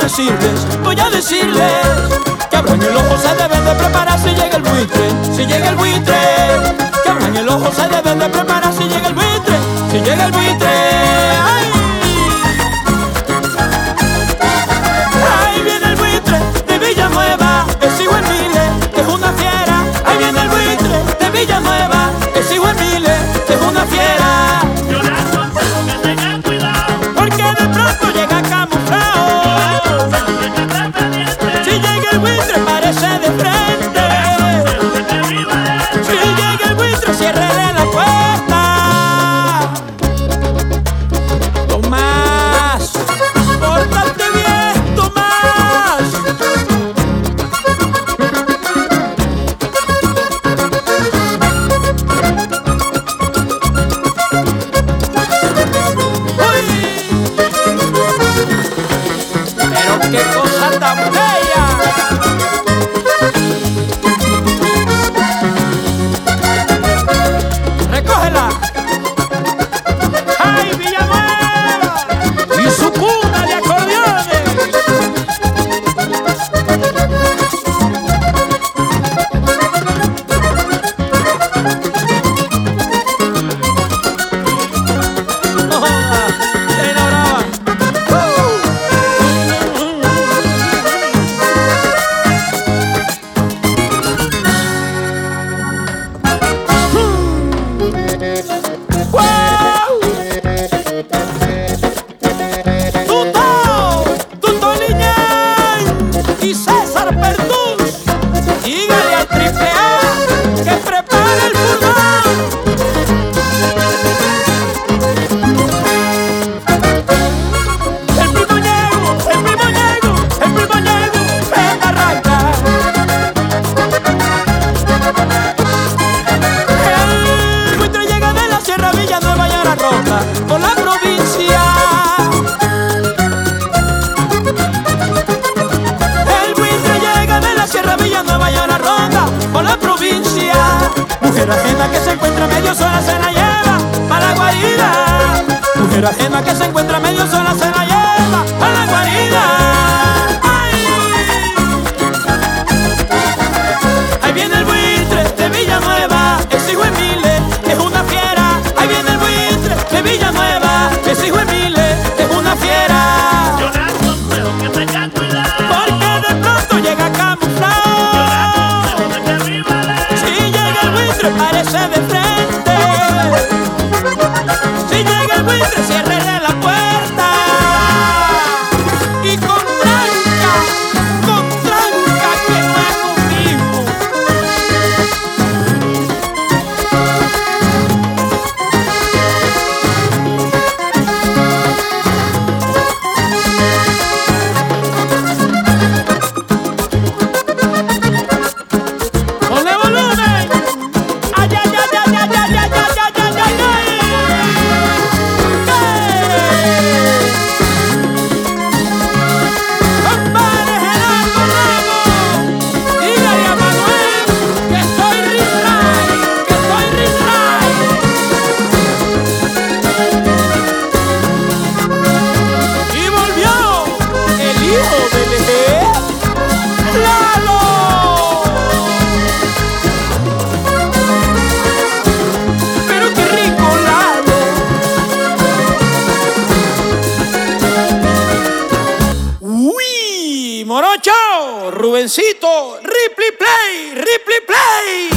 voy a decirles que abran el ojo, se deben de preparar si llega el buitre, si llega el buitre. Que abran el ojo, se deben de preparar si llega el buitre, si llega el buitre. ¡Ay! Ahí viene el buitre de Villanueva, es hijo Emile, es una fiera. Ahí viene el buitre de Villanueva, es hijo Emile, es una fiera. Yo le aconsejo que tengan cuidado, porque de pronto llega camuflado. Si llega el buitre parece de frente, si llega el buitre ciérrele la puerta. Tomás, pórtate bien, Tomás. Pero qué cosa tan bella. Recógela. ¡Ay, Villanueva! Y su cuna de acordeones. No joda, Reina Brava. Tuto Liñán y César Pertús, dígale al triple A que prepare el furgón. El primo Ñego, el primo Ñego, el primo Ñego, ven a arrancar. El buitre llega de la Sierra Villanueva y a la ronda por la provincia. El buitre llega de la Sierra Villanueva y a la ronda por la provincia. Mujer ajena que se encuentra medio sola se la lleva para la guarida. Mujer ajena que se encuentra medio sola se la lleva para la guarida. ¡Ay! Ahí viene el buitre de Villanueva, es hijo Emile, es una fiera. Ahí viene el buitre de Villanueva, es hijo Emile, es una fiera. yo le aconsejo que tengan cuidado, Porque de pronto llega camuflado. yo le aconsejo que arriba le. Si llega el buitre parece de frente, si llega el buitre ciérrele la puerta. Y con tranca que no es lo mismo. ¡Ponle volumen! ¡Ay, ay, ay, ay, ay, ay, ay, ay, ay, ay, ay! ¡Compadre Gerardo Lago! Dígale a Manuel que soy Rizray, que soy Rizray. Y volvió el hijo del eje, Lalo. Pero qué rico, Lalo. Uy, morocho, Rubencito, Ripley Play, Ripley Play.